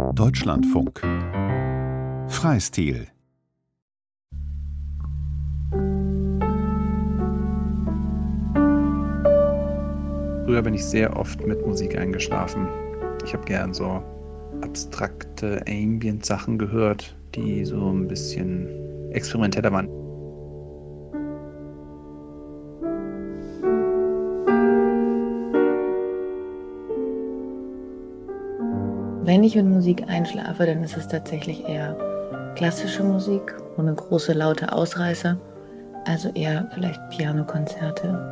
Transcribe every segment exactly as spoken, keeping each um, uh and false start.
Deutschlandfunk Freistil. Früher bin ich sehr oft mit Musik eingeschlafen. Ich habe gern so abstrakte Ambient-Sachen gehört, die so ein bisschen experimenteller waren. Wenn ich mit Musik einschlafe, dann ist es tatsächlich eher klassische Musik, ohne große, laute Ausreißer. Also eher vielleicht Pianokonzerte.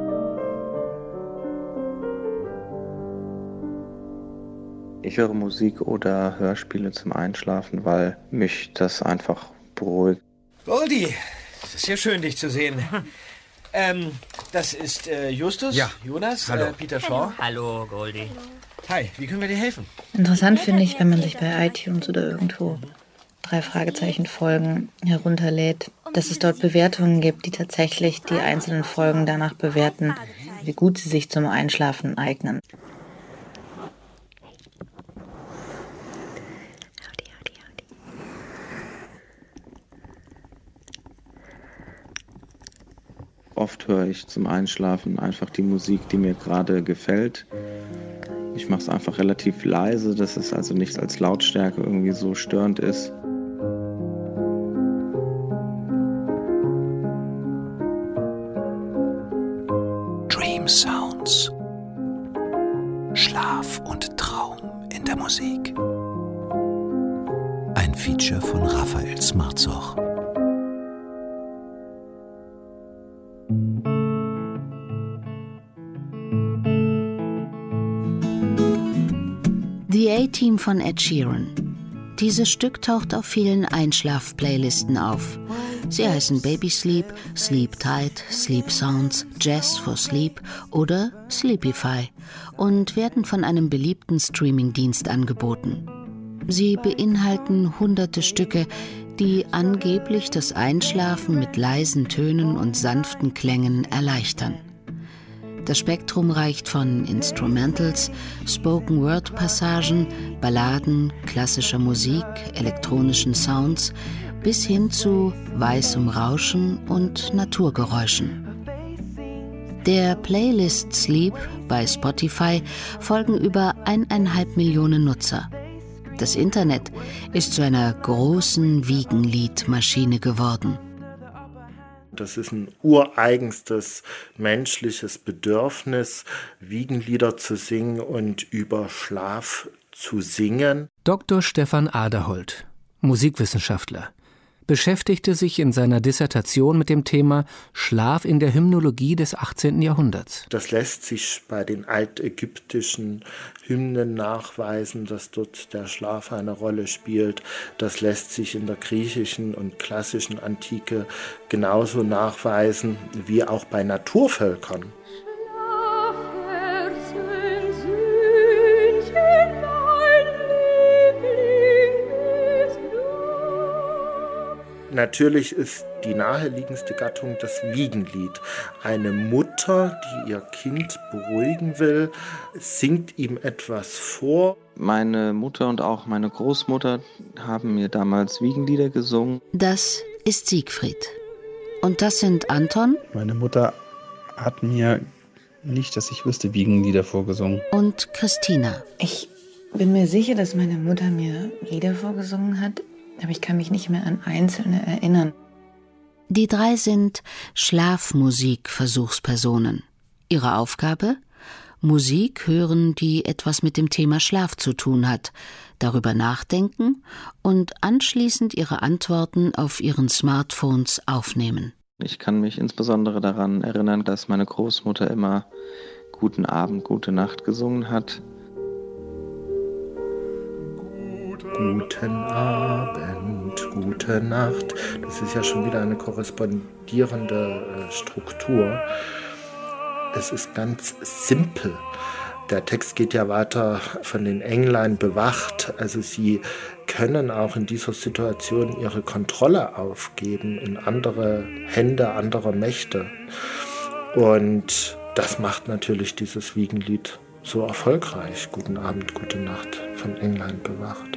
Ich höre Musik oder Hörspiele zum Einschlafen, weil mich das einfach beruhigt. Goldie, es ist sehr schön, dich zu sehen. ähm, das ist äh, Justus, ja. Jonas, Hallo. Äh, Peter Shaw. Hallo, Goldie. Hi, wie können wir dir helfen? Interessant finde ich, wenn man sich bei iTunes oder irgendwo drei Fragezeichen Folgen herunterlädt, dass es dort Bewertungen gibt, die tatsächlich die einzelnen Folgen danach bewerten, wie gut sie sich zum Einschlafen eignen. Oft höre ich zum Einschlafen einfach die Musik, die mir gerade gefällt. Ich mache es einfach relativ leise, dass es also nicht als Lautstärke irgendwie so störend ist. Dream Sounds. Schlaf und Traum in der Musik. Ein Feature von Raphael Smarzoch. The A-Team von Ed Sheeran. Dieses Stück taucht auf vielen Einschlaf-Playlisten auf. Sie heißen Baby Sleep, Sleep Tight, Sleep Sounds, Jazz for Sleep oder Sleepify und werden von einem beliebten Streamingdienst angeboten. Sie beinhalten hunderte Stücke, die angeblich das Einschlafen mit leisen Tönen und sanften Klängen erleichtern. Das Spektrum reicht von Instrumentals, Spoken-Word-Passagen, Balladen, klassischer Musik, elektronischen Sounds bis hin zu weißem Rauschen und Naturgeräuschen. Der Playlist Sleep bei Spotify folgen über eineinhalb Millionen Nutzer. Das Internet ist zu einer großen Wiegenliedmaschine geworden. Das ist ein ureigenstes menschliches Bedürfnis, Wiegenlieder zu singen und über Schlaf zu singen. Doktor Stefan Aderholt, Musikwissenschaftler, beschäftigte sich in seiner Dissertation mit dem Thema Schlaf in der Hymnologie des achtzehnten Jahrhunderts. Das lässt sich bei den altägyptischen Hymnen nachweisen, dass dort der Schlaf eine Rolle spielt. Das lässt sich in der griechischen und klassischen Antike genauso nachweisen wie auch bei Naturvölkern. Natürlich ist die naheliegendste Gattung das Wiegenlied. Eine Mutter, die ihr Kind beruhigen will, singt ihm etwas vor. Meine Mutter und auch meine Großmutter haben mir damals Wiegenlieder gesungen. Das ist Siegfried. Und das sind Anton. Meine Mutter hat mir nicht, dass ich wüsste, Wiegenlieder vorgesungen. Und Christina. Ich bin mir sicher, dass meine Mutter mir Lieder vorgesungen hat, aber ich kann mich nicht mehr an einzelne erinnern. Die drei sind Schlafmusik-Versuchspersonen. Ihre Aufgabe? Musik hören, die etwas mit dem Thema Schlaf zu tun hat, darüber nachdenken und anschließend ihre Antworten auf ihren Smartphones aufnehmen. Ich kann mich insbesondere daran erinnern, dass meine Großmutter immer Guten Abend, Gute Nacht gesungen hat. Guten Abend, gute Nacht. Das ist ja schon wieder eine korrespondierende Struktur. Es ist ganz simpel. Der Text geht ja weiter von den Englein bewacht. Also sie können auch in dieser Situation ihre Kontrolle aufgeben in andere Hände anderer Mächte. Und das macht natürlich dieses Wiegenlied so erfolgreich. Guten Abend, gute Nacht. von England bewacht.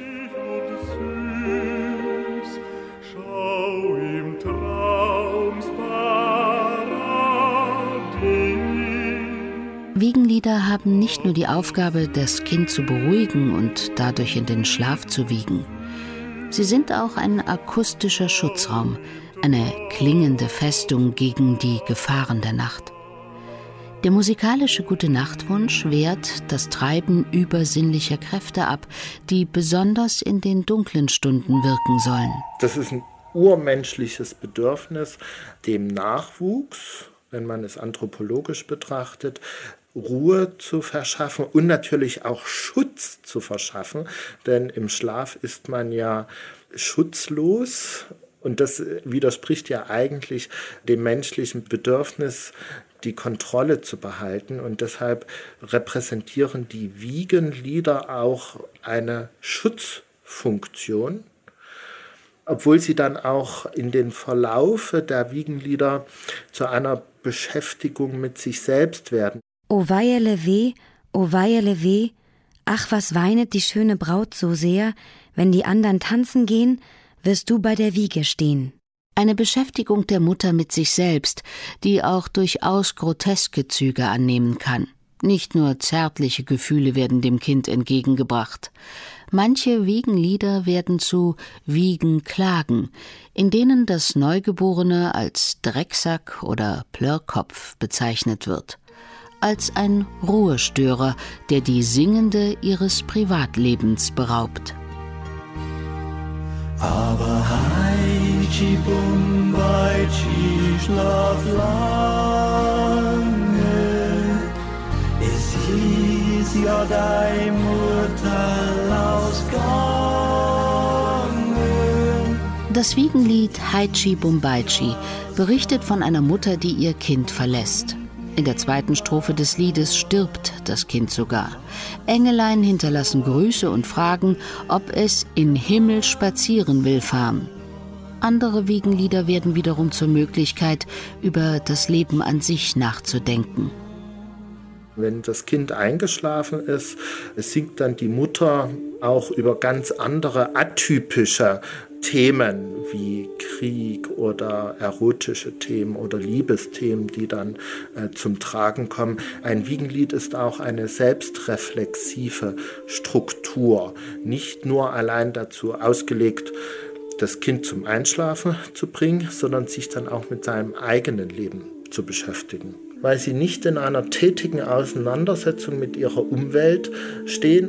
Wiegenlieder haben nicht nur die Aufgabe, das Kind zu beruhigen und dadurch in den Schlaf zu wiegen. Sie sind auch ein akustischer Schutzraum, eine klingende Festung gegen die Gefahren der Nacht. Der musikalische Gute-Nacht-Wunsch wehrt das Treiben übersinnlicher Kräfte ab, die besonders in den dunklen Stunden wirken sollen. Das ist ein urmenschliches Bedürfnis, dem Nachwuchs, wenn man es anthropologisch betrachtet, Ruhe zu verschaffen und natürlich auch Schutz zu verschaffen, denn im Schlaf ist man ja schutzlos und das widerspricht ja eigentlich dem menschlichen Bedürfnis, die Kontrolle zu behalten und deshalb repräsentieren die Wiegenlieder auch eine Schutzfunktion, obwohl sie dann auch in den Verlaufe der Wiegenlieder zu einer Beschäftigung mit sich selbst werden. O weierle weh, o weierle weh, ach was weinet die schöne Braut so sehr, wenn die anderen tanzen gehen, wirst du bei der Wiege stehen. Eine Beschäftigung der Mutter mit sich selbst, die auch durchaus groteske Züge annehmen kann. Nicht nur zärtliche Gefühle werden dem Kind entgegengebracht. Manche Wiegenlieder werden zu Wiegenklagen, in denen das Neugeborene als Drecksack oder Plörrkopf bezeichnet wird. Als ein Ruhestörer, der die Singende ihres Privatlebens beraubt. Aber Heitschi Bumbaitschi schlaf lange, es hieß ja dein Mutter ausgangen. Das Wiegenlied Heitschi Bumbaitschi berichtet von einer Mutter, die ihr Kind verlässt. In der zweiten Strophe des Liedes stirbt das Kind sogar. Engelein hinterlassen Grüße und fragen, ob es in Himmel spazieren will fahren. Andere Wiegenlieder werden wiederum zur Möglichkeit, über das Leben an sich nachzudenken. Wenn das Kind eingeschlafen ist, singt dann die Mutter auch über ganz andere atypische Themen wie Krieg oder erotische Themen oder Liebesthemen, die dann äh, zum Tragen kommen. Ein Wiegenlied ist auch eine selbstreflexive Struktur, nicht nur allein dazu ausgelegt, das Kind zum Einschlafen zu bringen, sondern sich dann auch mit seinem eigenen Leben zu beschäftigen, weil sie nicht in einer tätigen Auseinandersetzung mit ihrer Umwelt stehen.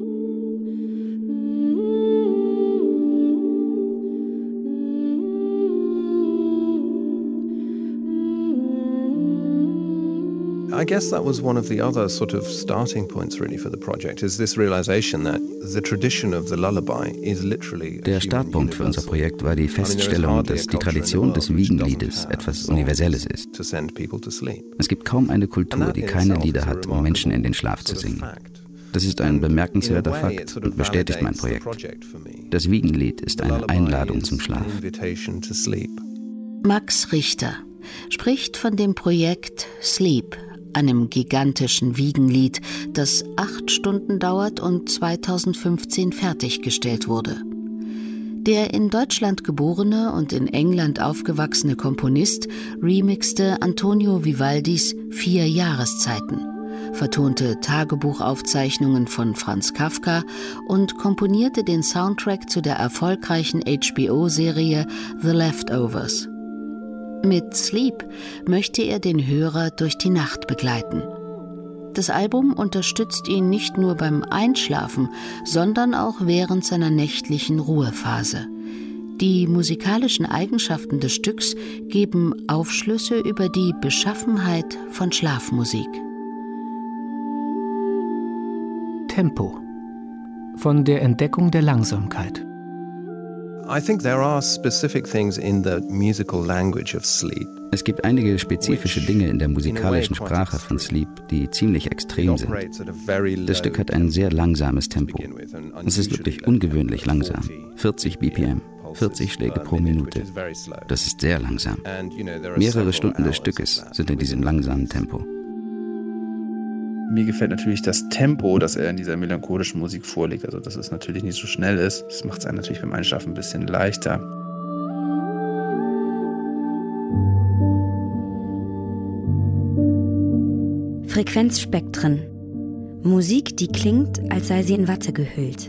I guess that was one of the other sort of starting points really for the project, is this realization that the tradition of the lullaby is literally. Der Startpunkt für unser Projekt war die Feststellung, dass die Tradition des Wiegenliedes etwas Universelles ist. Es gibt kaum eine Kultur, die keine Lieder hat, um Menschen in den Schlaf zu singen. Das ist ein bemerkenswerter Fakt und bestätigt mein Projekt. Das Wiegenlied ist eine Einladung zum Schlaf. Max Richter spricht von dem Projekt Sleep, einem gigantischen Wiegenlied, das acht Stunden dauert und zweitausendfünfzehn fertiggestellt wurde. Der in Deutschland geborene und in England aufgewachsene Komponist remixte Antonio Vivaldis Vier Jahreszeiten, vertonte Tagebuchaufzeichnungen von Franz Kafka und komponierte den Soundtrack zu der erfolgreichen H B O-Serie The Leftovers. Mit Sleep möchte er den Hörer durch die Nacht begleiten. Das Album unterstützt ihn nicht nur beim Einschlafen, sondern auch während seiner nächtlichen Ruhephase. Die musikalischen Eigenschaften des Stücks geben Aufschlüsse über die Beschaffenheit von Schlafmusik. Tempo. Von der Entdeckung der Langsamkeit. I think there are specific things in the musical language of sleep. Es gibt einige spezifische Dinge in der musikalischen Sprache von Sleep, die ziemlich extrem sind. Das Stück hat ein sehr langsames Tempo. Es ist wirklich ungewöhnlich langsam. vierzig B P M, vierzig Schläge pro Minute. Das ist sehr langsam. Mehrere Stunden des Stückes sind in diesem langsamen Tempo. Mir gefällt natürlich das Tempo, das er in dieser melancholischen Musik vorlegt. Also, dass es natürlich nicht so schnell ist. Das macht es einem natürlich beim Einschlafen ein bisschen leichter. Frequenzspektren. Musik, die klingt, als sei sie in Watte gehüllt.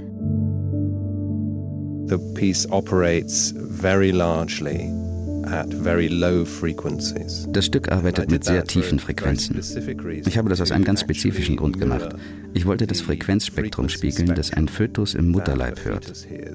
The piece operates very largely at very low frequencies. Das Stück arbeitet mit sehr tiefen Frequenzen. Ich habe das aus einem ganz spezifischen Grund gemacht. Ich wollte das Frequenzspektrum spiegeln, das ein Fötus im Mutterleib hört.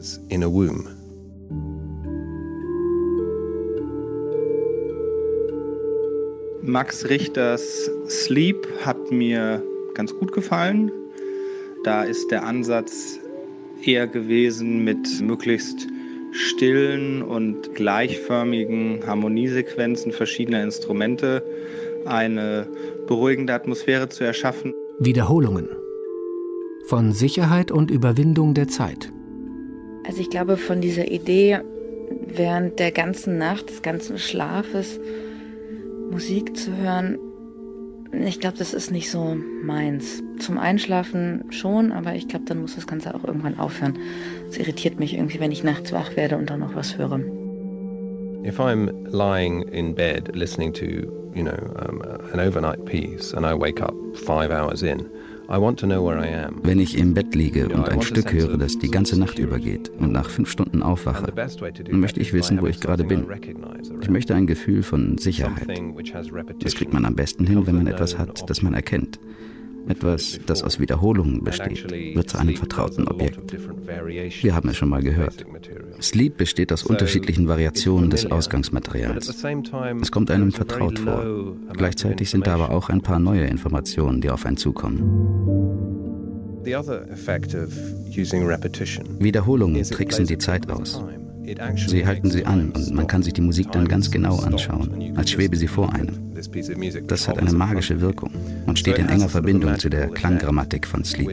Max Richters Sleep hat mir ganz gut gefallen. Da ist der Ansatz eher gewesen, mit möglichst stillen und gleichförmigen Harmoniesequenzen verschiedener Instrumente eine beruhigende Atmosphäre zu erschaffen. Wiederholungen. Von Sicherheit und Überwindung der Zeit. Also ich glaube, von dieser Idee, während der ganzen Nacht, des ganzen Schlafes, Musik zu hören, ich glaube, das ist nicht so meins. Zum Einschlafen schon, aber ich glaube, dann muss das Ganze auch irgendwann aufhören. Es irritiert mich irgendwie, wenn ich nachts wach werde und dann noch was höre. If I'm lying in bed listening to, you know, um, an overnight piece and I wake up five hours in, I want to know where I am. Wenn ich im Bett liege und ein Stück höre, das die ganze Nacht übergeht und nach fünf Stunden aufwache, dann möchte ich wissen, wo ich gerade bin. Ich möchte ein Gefühl von Sicherheit. Das kriegt man am besten hin, wenn man etwas hat, das man erkennt. Etwas, das aus Wiederholungen besteht, wird zu einem vertrauten Objekt. Wir haben es schon mal gehört. Sleep besteht aus unterschiedlichen Variationen des Ausgangsmaterials. Es kommt einem vertraut vor. Gleichzeitig sind da aber auch ein paar neue Informationen, die auf einen zukommen. Wiederholungen tricksen die Zeit aus. Sie halten sie an und man kann sich die Musik dann ganz genau anschauen, als schwebe sie vor einem. Das hat eine magische Wirkung und steht in enger Verbindung zu der Klanggrammatik von Sleep.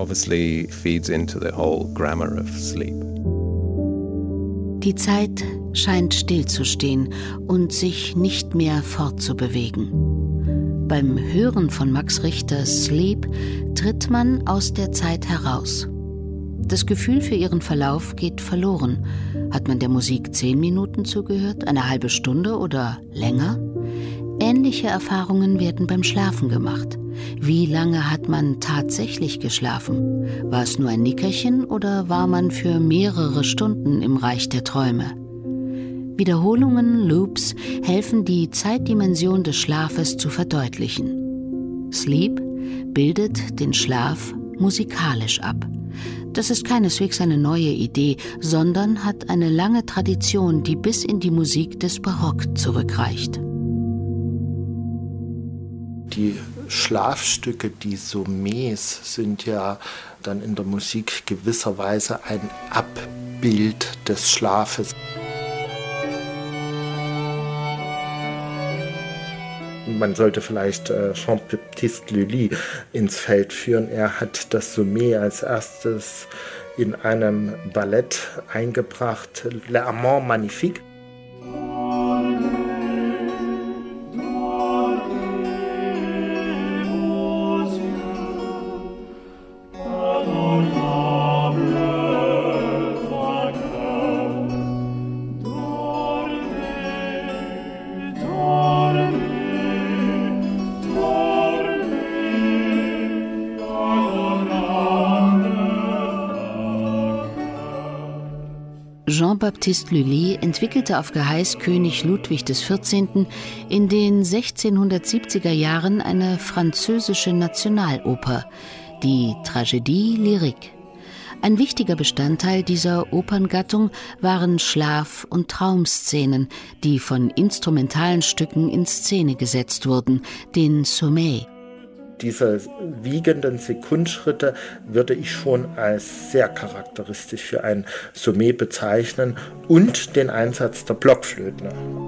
Die Zeit scheint stillzustehen und sich nicht mehr fortzubewegen. Beim Hören von Max Richters Sleep tritt man aus der Zeit heraus. Das Gefühl für ihren Verlauf geht verloren. Hat man der Musik zehn Minuten zugehört, eine halbe Stunde oder länger? Ähnliche Erfahrungen werden beim Schlafen gemacht. Wie lange hat man tatsächlich geschlafen? War es nur ein Nickerchen oder war man für mehrere Stunden im Reich der Träume? Wiederholungen, Loops helfen, die Zeitdimension des Schlafes zu verdeutlichen. Sleep bildet den Schlaf musikalisch ab. Das ist keineswegs eine neue Idee, sondern hat eine lange Tradition, die bis in die Musik des Barock zurückreicht. Die Schlafstücke, die Sommets, sind ja dann in der Musik gewisserweise ein Abbild des Schlafes. Man sollte vielleicht äh, Jean-Baptiste Lully ins Feld führen. Er hat das Sommet als erstes in einem Ballett eingebracht, Le Amant Magnifique. Jean-Baptiste Lully entwickelte auf Geheiß König Ludwig des Vierzehnten in den sechzehnhundertsiebziger Jahren eine französische Nationaloper, die Tragédie lyrique. Ein wichtiger Bestandteil dieser Operngattung waren Schlaf- und Traumszenen, die von instrumentalen Stücken in Szene gesetzt wurden, den Sommeil. Diese wiegenden Sekundschritte würde ich schon als sehr charakteristisch für ein Sommet bezeichnen und den Einsatz der Blockflöte.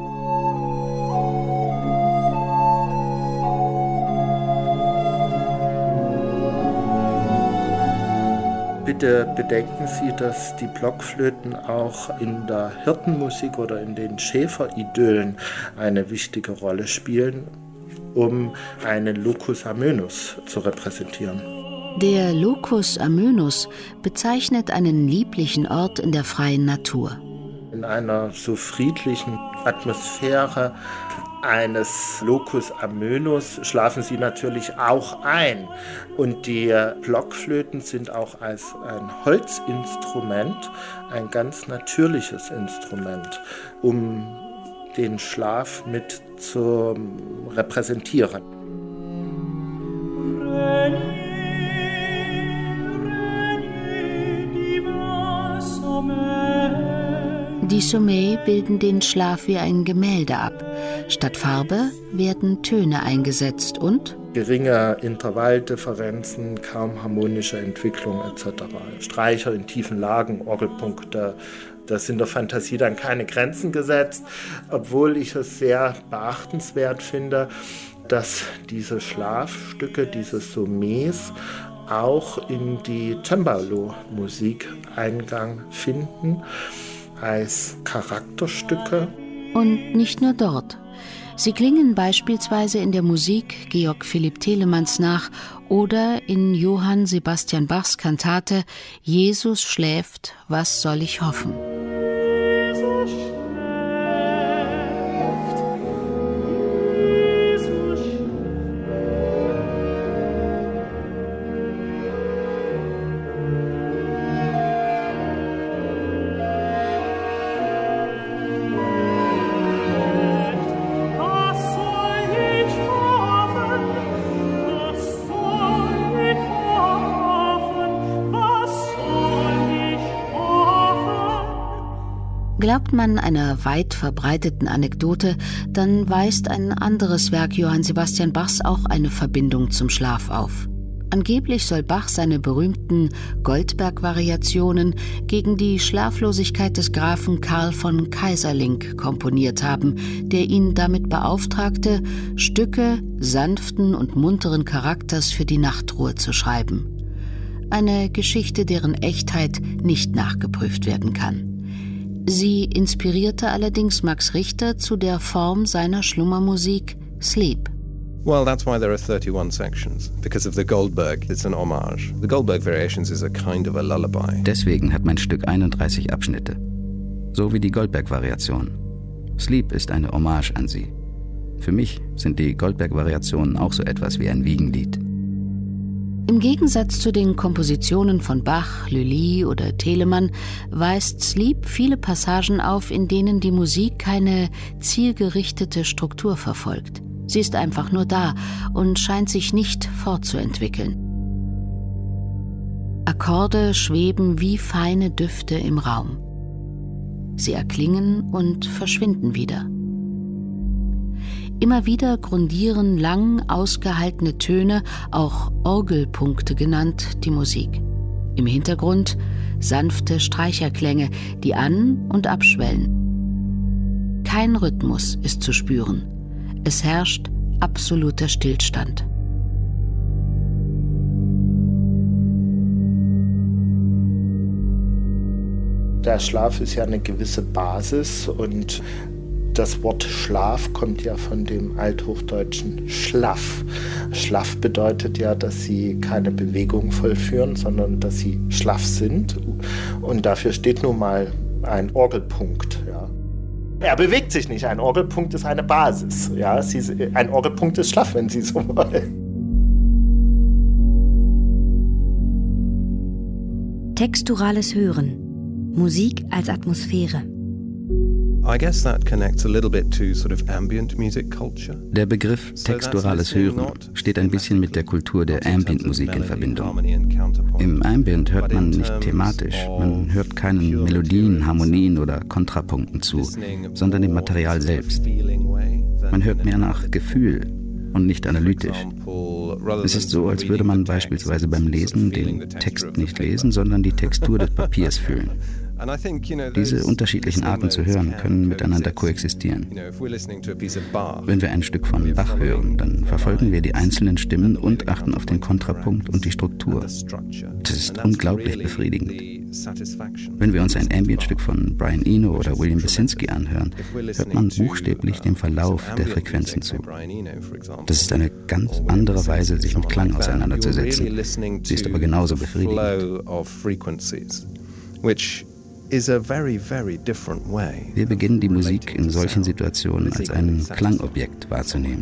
Bitte bedenken Sie, dass die Blockflöten auch in der Hirtenmusik oder in den Schäferidyllen eine wichtige Rolle spielen. um einen Locus Amönus zu repräsentieren. Der Locus Amönus bezeichnet einen lieblichen Ort in der freien Natur. In einer so friedlichen Atmosphäre eines Locus Amönus schlafen sie natürlich auch ein. Und die Blockflöten sind auch als ein Holzinstrument ein ganz natürliches Instrument, um den Schlaf mit zu repräsentieren. Die Sommet bilden den Schlaf wie ein Gemälde ab. Statt Farbe werden Töne eingesetzt und geringe Intervalldifferenzen, kaum harmonische Entwicklung et cetera. Streicher in tiefen Lagen, Orgelpunkte, da sind der Fantasie dann keine Grenzen gesetzt, obwohl ich es sehr beachtenswert finde, dass diese Schlafstücke, diese Sommets, auch in die Cembalo-Musik Eingang finden, als Charakterstücke. Und nicht nur dort. Sie klingen beispielsweise in der Musik Georg Philipp Telemanns nach oder in Johann Sebastian Bachs Kantate Jesus schläft, was soll ich hoffen? Glaubt man einer weit verbreiteten Anekdote, dann weist ein anderes Werk Johann Sebastian Bachs auch eine Verbindung zum Schlaf auf. Angeblich soll Bach seine berühmten Goldberg-Variationen gegen die Schlaflosigkeit des Grafen Karl von Keyserlingk komponiert haben, der ihn damit beauftragte, Stücke sanften und munteren Charakters für die Nachtruhe zu schreiben. Eine Geschichte, deren Echtheit nicht nachgeprüft werden kann. Sie inspirierte allerdings Max Richter zu der Form seiner Schlummermusik Sleep. Well, that's why there are thirty-one sections, because of the Goldberg. It's an homage. The Goldberg Variations is a kind of a lullaby. Deswegen hat mein Stück einunddreißig Abschnitte, so wie die Goldberg-Variation. Sleep ist eine Hommage an sie. Für mich sind die Goldberg-Variationen auch so etwas wie ein Wiegenlied. Im Gegensatz zu den Kompositionen von Bach, Lully oder Telemann weist Sleep viele Passagen auf, in denen die Musik keine zielgerichtete Struktur verfolgt. Sie ist einfach nur da und scheint sich nicht fortzuentwickeln. Akkorde schweben wie feine Düfte im Raum. Sie erklingen und verschwinden wieder. Immer wieder grundieren lang ausgehaltene Töne, auch Orgelpunkte genannt, die Musik. Im Hintergrund sanfte Streicherklänge, die an- und abschwellen. Kein Rhythmus ist zu spüren. Es herrscht absoluter Stillstand. Der Schlaf ist ja eine gewisse Basis und das Wort Schlaf kommt ja von dem althochdeutschen Schlaff. Schlaff bedeutet ja, dass sie keine Bewegung vollführen, sondern dass sie schlaff sind. Und dafür steht nun mal ein Orgelpunkt. Ja. Er bewegt sich nicht. Ein Orgelpunkt ist eine Basis. Ja. Sie, ein Orgelpunkt ist schlaff, wenn Sie so wollen. Texturales Hören. Musik als Atmosphäre. I guess that connects a little bit to sort of ambient music culture. Der Begriff texturales Hören steht ein bisschen mit der Kultur der Ambient-Musik in Verbindung. Im Ambient hört man nicht thematisch, man hört keinen Melodien, Harmonien oder Kontrapunkten zu, sondern dem Material selbst. Man hört mehr nach Gefühl und nicht analytisch. Es ist so, als würde man beispielsweise beim Lesen den Text nicht lesen, sondern die Textur des Papiers fühlen. Diese unterschiedlichen Arten zu hören können miteinander koexistieren. Wenn wir ein Stück von Bach hören, dann verfolgen wir die einzelnen Stimmen und achten auf den Kontrapunkt und die Struktur. Das ist unglaublich befriedigend. Wenn wir uns ein Ambient-Stück von Brian Eno oder William Basinski anhören, hört man buchstäblich dem Verlauf der Frequenzen zu. Das ist eine ganz andere Weise, sich mit Klang auseinanderzusetzen. Sie ist aber genauso befriedigend. Wir beginnen die Musik in solchen Situationen als ein Klangobjekt wahrzunehmen.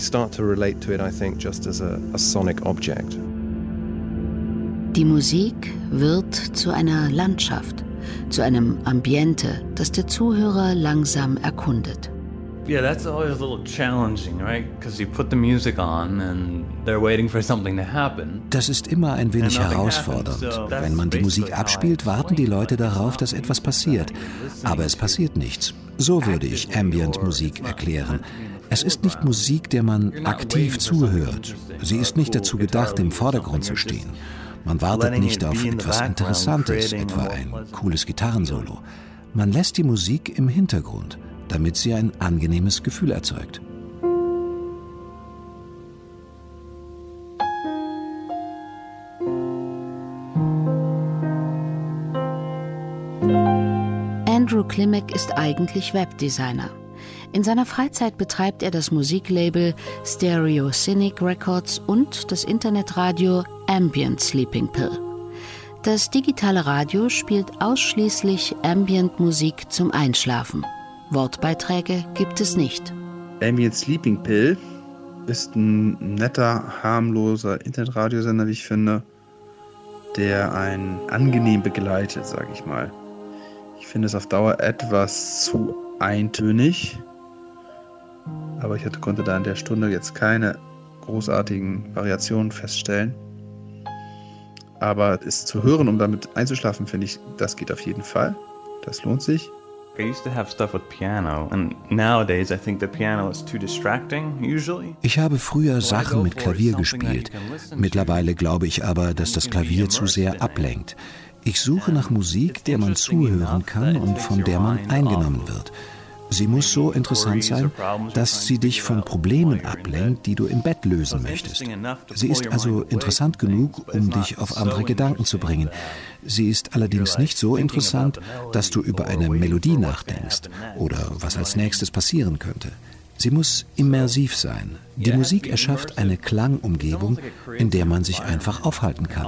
Die Musik wird zu einer Landschaft, zu einem Ambiente, das der Zuhörer langsam erkundet. Yeah, that's always a little challenging, right? Because you put the music on and they're waiting for something to happen. Das ist immer ein wenig herausfordernd. Wenn man die Musik abspielt, warten die Leute darauf, dass etwas passiert. Aber es passiert nichts. So würde ich Ambient-Musik erklären. Es ist nicht Musik, der man aktiv zuhört. Sie ist nicht dazu gedacht, im Vordergrund zu stehen. Man wartet nicht auf etwas Interessantes, etwa ein cooles Gitarrensolo. Man lässt die Musik im Hintergrund, damit sie ein angenehmes Gefühl erzeugt. Andrew Klimek ist eigentlich Webdesigner. In seiner Freizeit betreibt er das Musiklabel Stereo Cynic Records und das Internetradio Ambient Sleeping Pill. Das digitale Radio spielt ausschließlich Ambient-Musik zum Einschlafen. Wortbeiträge gibt es nicht. Ambient Sleeping Pill ist ein netter, harmloser Internetradiosender, wie ich finde, der einen angenehm begleitet, sage ich mal. Ich finde es auf Dauer etwas zu eintönig, aber ich hatte, konnte da in der Stunde jetzt keine großartigen Variationen feststellen. Aber es zu hören, um damit einzuschlafen, finde ich, das geht auf jeden Fall. Das lohnt sich. I used to have stuff with piano, and nowadays I think the piano is too distracting, usually. Ich habe früher Sachen mit Klavier gespielt. Mittlerweile glaube ich aber, dass das Klavier zu sehr ablenkt. Ich suche nach Musik, der man zuhören kann und von der man eingenommen wird. Sie muss so interessant sein, dass sie dich von Problemen ablenkt, die du im Bett lösen möchtest. Sie ist also interessant genug, um dich auf andere Gedanken zu bringen. Sie ist allerdings nicht so interessant, dass du über eine Melodie nachdenkst oder was als nächstes passieren könnte. Sie muss immersiv sein. Die Musik erschafft eine Klangumgebung, in der man sich einfach aufhalten kann.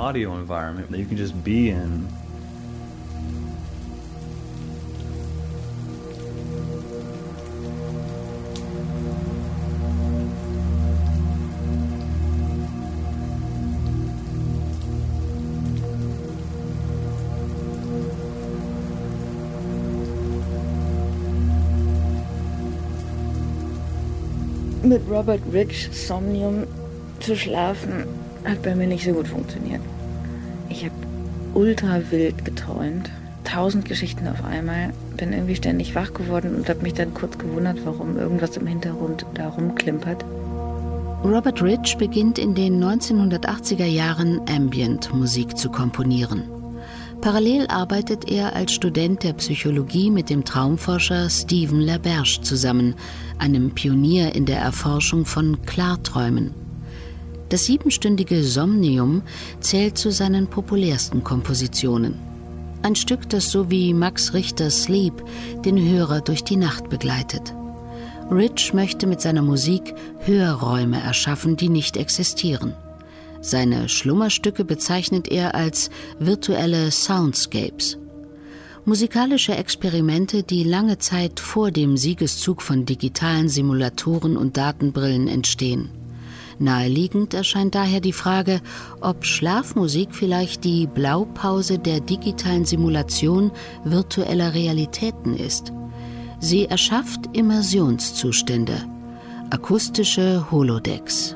Mit Robert Rich Somnium zu schlafen hat bei mir nicht so gut funktioniert. Ich habe ultra wild geträumt, tausend Geschichten auf einmal, bin irgendwie ständig wach geworden und habe mich dann kurz gewundert, warum irgendwas im Hintergrund da rumklimpert. Robert Rich beginnt in den neunzehnhundertachtziger Jahren Ambient-Musik zu komponieren. Parallel arbeitet er als Student der Psychologie mit dem Traumforscher Stephen LaBerge zusammen, einem Pionier in der Erforschung von Klarträumen. Das siebenstündige Somnium zählt zu seinen populärsten Kompositionen. Ein Stück, das so wie Max Richters Sleep den Hörer durch die Nacht begleitet. Rich möchte mit seiner Musik Hörräume erschaffen, die nicht existieren. Seine Schlummerstücke bezeichnet er als virtuelle Soundscapes. Musikalische Experimente, die lange Zeit vor dem Siegeszug von digitalen Simulatoren und Datenbrillen entstehen. Naheliegend erscheint daher die Frage, ob Schlafmusik vielleicht die Blaupause der digitalen Simulation virtueller Realitäten ist. Sie erschafft Immersionszustände, akustische Holodecks.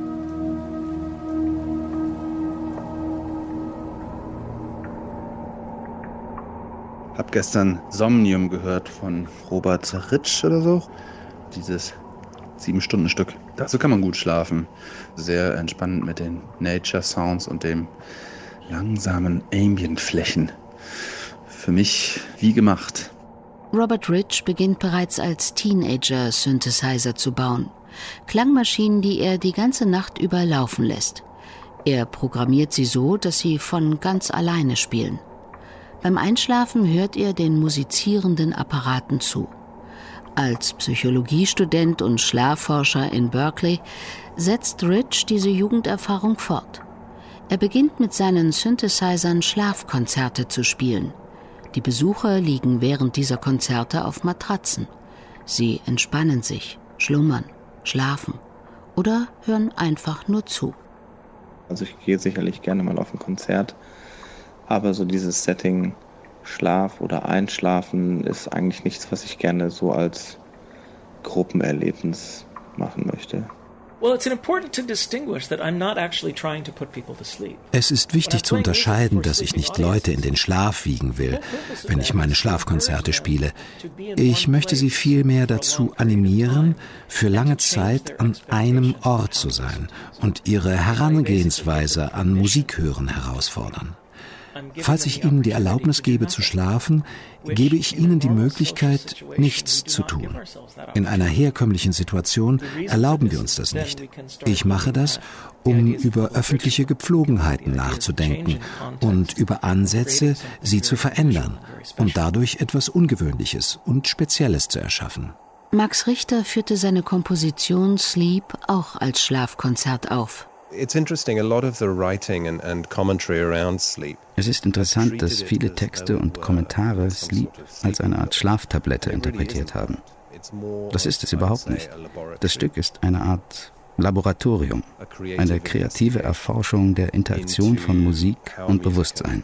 Ich habe gestern Somnium gehört von Robert Rich oder so. Dieses Sieben-Stunden-Stück. Dazu kann man gut schlafen. Sehr entspannend mit den Nature Sounds und dem langsamen Ambient-Flächen. Für mich wie gemacht. Robert Rich beginnt bereits als Teenager Synthesizer zu bauen. Klangmaschinen, die er die ganze Nacht über laufen lässt. Er programmiert sie so, dass sie von ganz alleine spielen. Beim Einschlafen hört er den musizierenden Apparaten zu. Als Psychologiestudent und Schlafforscher in Berkeley setzt Rich diese Jugenderfahrung fort. Er beginnt mit seinen Synthesizern Schlafkonzerte zu spielen. Die Besucher liegen während dieser Konzerte auf Matratzen. Sie entspannen sich, schlummern, schlafen oder hören einfach nur zu. Also ich gehe sicherlich gerne mal auf ein Konzert, aber so dieses Setting Schlaf oder Einschlafen ist eigentlich nichts, was ich gerne so als Gruppenerlebnis machen möchte. Es ist wichtig zu unterscheiden, dass ich nicht Leute in den Schlaf wiegen will, wenn ich meine Schlafkonzerte spiele. Ich möchte sie vielmehr dazu animieren, für lange Zeit an einem Ort zu sein und ihre Herangehensweise an Musikhören herausfordern. Falls ich ihnen die Erlaubnis gebe zu schlafen, gebe ich ihnen die Möglichkeit, nichts zu tun. In einer herkömmlichen Situation erlauben wir uns das nicht. Ich mache das, um über öffentliche Gepflogenheiten nachzudenken und über Ansätze, sie zu verändern und dadurch etwas Ungewöhnliches und Spezielles zu erschaffen. Max Richter führte seine Komposition Sleep auch als Schlafkonzert auf. Es ist interessant, dass viele Texte und Kommentare Sleep als eine Art Schlaftablette interpretiert haben. Das ist es überhaupt nicht. Das Stück ist eine Art Laboratorium, eine kreative Erforschung der Interaktion von Musik und Bewusstsein.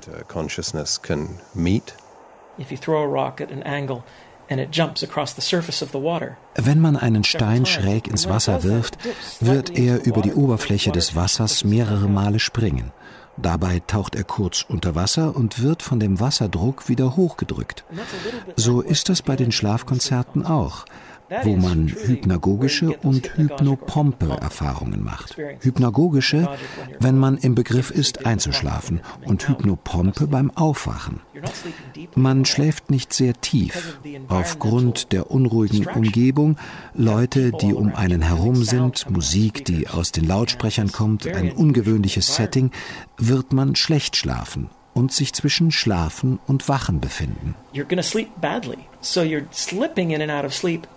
Wenn man einen Stein schräg ins Wasser wirft, wird er über die Oberfläche des Wassers mehrere Male springen. Dabei taucht er kurz unter Wasser und wird von dem Wasserdruck wieder hochgedrückt. So ist das bei den Schlafkonzerten auch, wo man hypnagogische und Hypnopompe-Erfahrungen macht. Hypnagogische, wenn man im Begriff ist, einzuschlafen, und Hypnopompe beim Aufwachen. Man schläft nicht sehr tief. Aufgrund der unruhigen Umgebung, Leute, die um einen herum sind, Musik, die aus den Lautsprechern kommt, ein ungewöhnliches Setting, wird man schlecht schlafen und sich zwischen Schlafen und Wachen befinden. You're gonna sleep badly, so you're slipping in and out of sleep.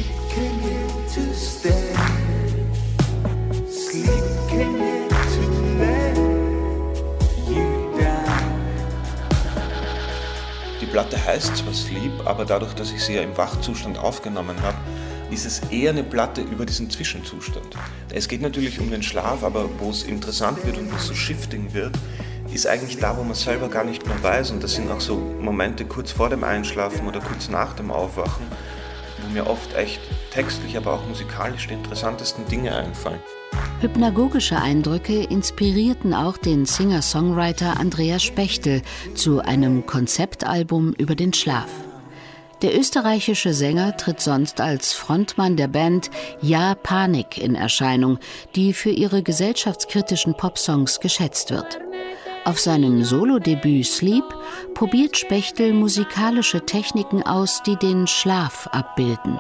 Die Platte heißt zwar Sleep, aber dadurch, dass ich sie ja im Wachzustand aufgenommen habe, ist es eher eine Platte über diesen Zwischenzustand. Es geht natürlich um den Schlaf, aber wo es interessant wird und wo es so shifting wird, ist eigentlich da, wo man selber gar nicht mehr weiß. Und das sind auch so Momente kurz vor dem Einschlafen oder kurz nach dem Aufwachen, wo mir oft echt textlich, aber auch musikalisch die interessantesten Dinge einfallen. Hypnagogische Eindrücke inspirierten auch den Singer-Songwriter Andreas Spechtel zu einem Konzeptalbum über den Schlaf. Der österreichische Sänger tritt sonst als Frontmann der Band Ja Panik in Erscheinung, die für ihre gesellschaftskritischen Popsongs geschätzt wird. Auf seinem Solodebüt Sleep probiert Spechtel musikalische Techniken aus, die den Schlaf abbilden.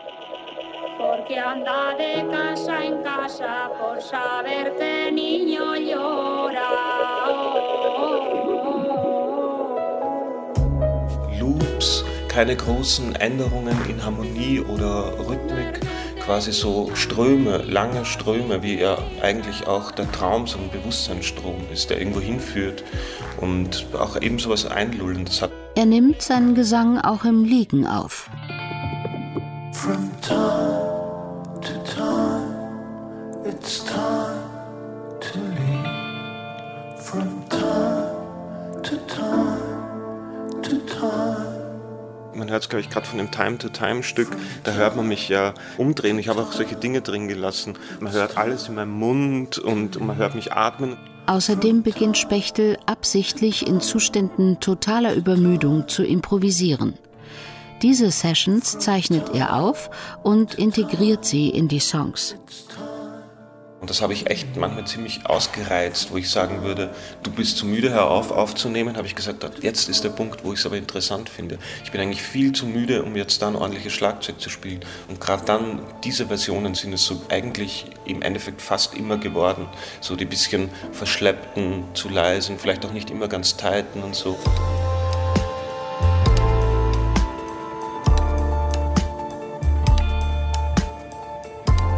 Loops, keine großen Änderungen in Harmonie oder Rhythmik, quasi so Ströme, lange Ströme, wie ja eigentlich auch der Traum so ein Bewusstseinsstrom ist, der irgendwo hinführt und auch eben so was Einlullendes hat. Er nimmt seinen Gesang auch im Liegen auf. From time to time, it's time to leave. From time to time to time. Man hört es, glaube ich, gerade von dem Time-to-Time-Stück, da hört man mich ja umdrehen. Ich habe auch solche Dinge drin gelassen. Man hört alles in meinem Mund und man hört mich atmen. Außerdem beginnt Spechtel absichtlich in Zuständen totaler Übermüdung zu improvisieren. Diese Sessions zeichnet er auf und integriert sie in die Songs. Und das habe ich echt manchmal ziemlich ausgereizt, wo ich sagen würde, du bist zu müde, hör auf aufzunehmen, habe ich gesagt, jetzt ist der Punkt, wo ich es aber interessant finde. Ich bin eigentlich viel zu müde, um jetzt dann ordentliches Schlagzeug zu spielen. Und gerade dann, diese Versionen sind es so eigentlich im Endeffekt fast immer geworden. So die bisschen verschleppten, zu leisen, vielleicht auch nicht immer ganz tighten und so.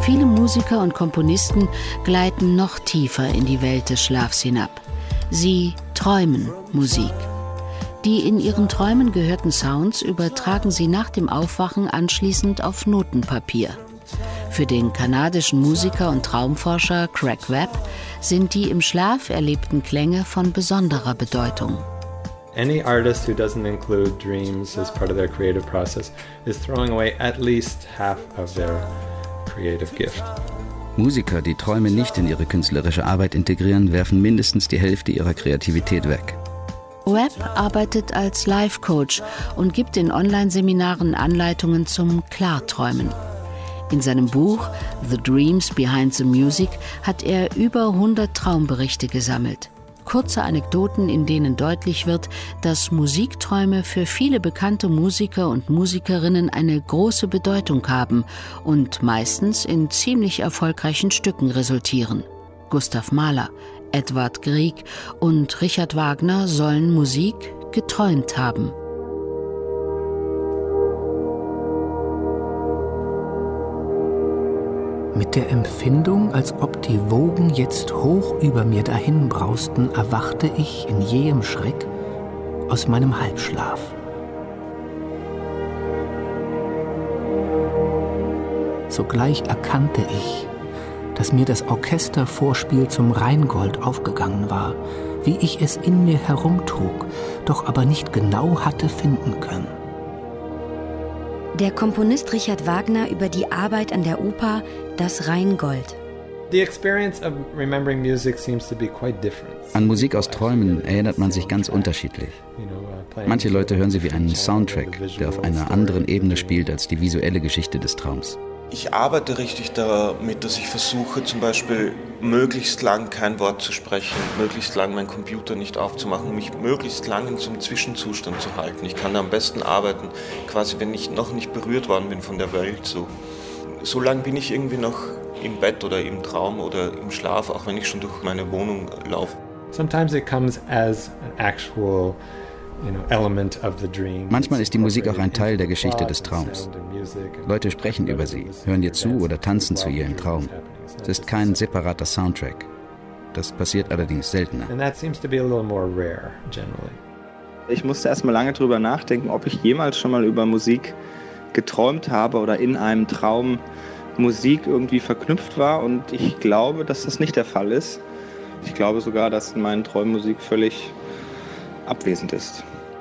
Viele Musiker und Komponisten gleiten noch tiefer in die Welt des Schlafs hinab. Sie träumen Musik. Die in ihren Träumen gehörten Sounds übertragen sie nach dem Aufwachen anschließend auf Notenpapier. Für den kanadischen Musiker und Traumforscher Craig Webb sind die im Schlaf erlebten Klänge von besonderer Bedeutung. Any artist who doesn't include dreams as part of their creative process is throwing away at least half of their creative gift. Musiker, die Träume nicht in ihre künstlerische Arbeit integrieren, werfen mindestens die Hälfte ihrer Kreativität weg. Webb arbeitet als Life-Coach und gibt in Online-Seminaren Anleitungen zum Klarträumen. In seinem Buch The Dreams Behind the Music hat er über hundert Traumberichte gesammelt. Kurze Anekdoten, in denen deutlich wird, dass Musikträume für viele bekannte Musiker und Musikerinnen eine große Bedeutung haben und meistens in ziemlich erfolgreichen Stücken resultieren. Gustav Mahler, Edvard Grieg und Richard Wagner sollen Musik geträumt haben. Mit der Empfindung, als ob die Wogen jetzt hoch über mir dahin brausten, erwachte ich in jähem Schreck aus meinem Halbschlaf. Sogleich erkannte ich, dass mir das Orchestervorspiel zum Rheingold aufgegangen war, wie ich es in mir herumtrug, doch aber nicht genau hatte finden können. Der Komponist Richard Wagner über die Arbeit an der Oper Das Rheingold. An Musik aus Träumen erinnert man sich ganz unterschiedlich. Manche Leute hören sie wie einen Soundtrack, der auf einer anderen Ebene spielt als die visuelle Geschichte des Traums. Ich arbeite richtig damit, dass ich versuche, zum Beispiel möglichst lang kein Wort zu sprechen, möglichst lang meinen Computer nicht aufzumachen, mich möglichst lang in so einem Zwischenzustand zu halten. Ich kann da am besten arbeiten, quasi wenn ich noch nicht berührt worden bin von der Welt. So, so lange bin ich irgendwie noch im Bett oder im Traum oder im Schlaf, auch wenn ich schon durch meine Wohnung laufe. Sometimes it comes as an actual Manchmal ist die Musik auch ein Teil der Geschichte des Traums. Leute sprechen über sie, hören ihr zu oder tanzen zu ihr im Traum. Es ist kein separater Soundtrack. Das passiert allerdings seltener. Ich musste erst mal lange drüber nachdenken, ob ich jemals schon mal über Musik geträumt habe oder in einem Traum Musik irgendwie verknüpft war. Und ich glaube, dass das nicht der Fall ist. Ich glaube sogar, dass in meinen Träumen Musik völlig abwesend ist.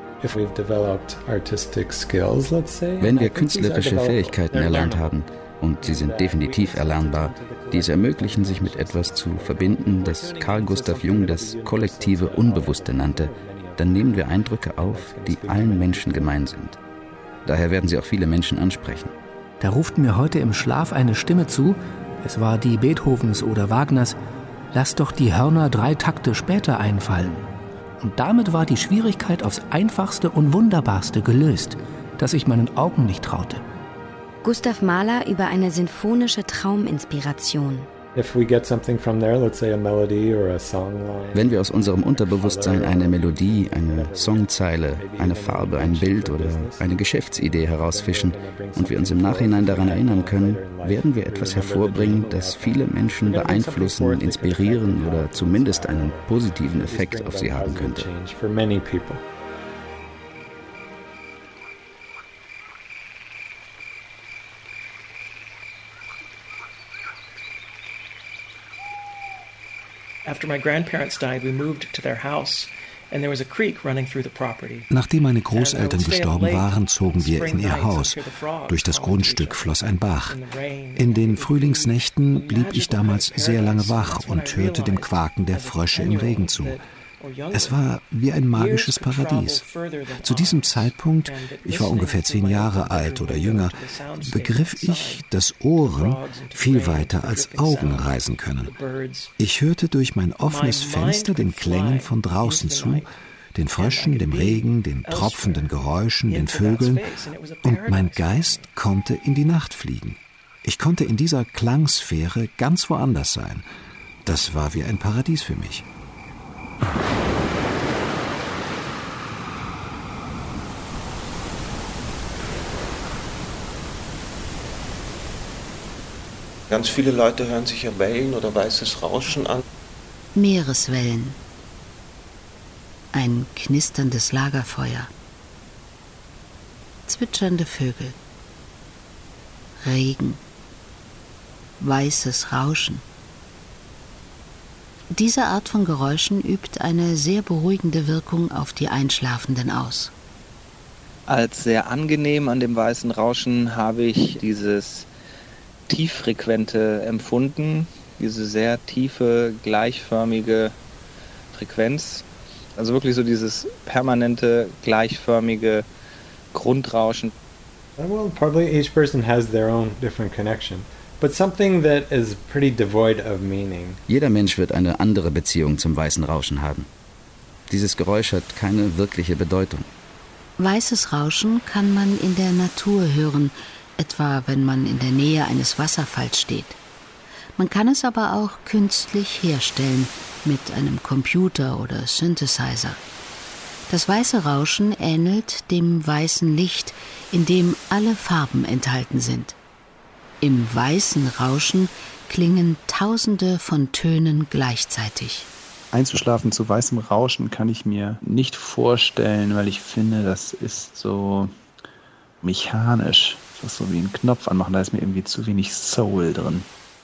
Wenn wir künstlerische Fähigkeiten erlernt haben, und sie sind definitiv erlernbar, die es ermöglichen, sich mit etwas zu verbinden, das Carl Gustav Jung das kollektive Unbewusste nannte, dann nehmen wir Eindrücke auf, die allen Menschen gemein sind. Daher werden sie auch viele Menschen ansprechen. Da ruft mir heute im Schlaf eine Stimme zu, es war die Beethovens oder Wagners, lass doch die Hörner drei Takte später einfallen. Und damit war die Schwierigkeit aufs Einfachste und Wunderbarste gelöst, dass ich meinen Augen nicht traute. Gustav Mahler über eine sinfonische Trauminspiration. Wenn wir aus unserem Unterbewusstsein eine Melodie, eine Songzeile, eine Farbe, ein Bild oder eine Geschäftsidee herausfischen und wir uns im Nachhinein daran erinnern können, werden wir etwas hervorbringen, das viele Menschen beeinflussen, inspirieren oder zumindest einen positiven Effekt auf sie haben könnte. After my grandparents died, we moved to their house, and there was a creek running through the property. Nachdem meine Großeltern gestorben waren, zogen wir in ihr Haus. Durch das Grundstück floss ein Bach. In den Frühlingsnächten blieb ich damals sehr lange wach und hörte dem Quaken der Frösche im Regen zu. Es war wie ein magisches Paradies. Zu diesem Zeitpunkt, ich war ungefähr zehn Jahre alt oder jünger, begriff ich, dass Ohren viel weiter als Augen reisen können. Ich hörte durch mein offenes Fenster den Klängen von draußen zu, den Fröschen, dem Regen, den tropfenden Geräuschen, den Vögeln, und mein Geist konnte in die Nacht fliegen. Ich konnte in dieser Klangsphäre ganz woanders sein. Das war wie ein Paradies für mich. Ganz viele Leute hören sich ja Wellen oder weißes Rauschen an. Meereswellen. Ein knisterndes Lagerfeuer. Zwitschernde Vögel. Regen. Weißes Rauschen. Diese Art von Geräuschen übt eine sehr beruhigende Wirkung auf die Einschlafenden aus. Als sehr angenehm an dem weißen Rauschen habe ich dieses tieffrequente empfunden, diese sehr tiefe, gleichförmige Frequenz. Also wirklich so dieses permanente, gleichförmige Grundrauschen. Well, probably each person has their own different connection, but something that is pretty devoid of meaning. Jeder Mensch wird eine andere Beziehung zum weißen Rauschen haben. Dieses Geräusch hat keine wirkliche Bedeutung. Weißes Rauschen kann man in der Natur hören, etwa wenn man in der Nähe eines Wasserfalls steht. Man kann es aber auch künstlich herstellen mit einem Computer oder Synthesizer. Das weiße Rauschen ähnelt dem weißen Licht, in dem alle Farben enthalten sind. Im weißen Rauschen klingen Tausende von Tönen gleichzeitig. Einzuschlafen zu weißem Rauschen kann ich mir nicht vorstellen, weil ich finde, das ist so mechanisch. Das ist so wie ein Knopf anmachen, da ist mir irgendwie zu wenig Soul drin.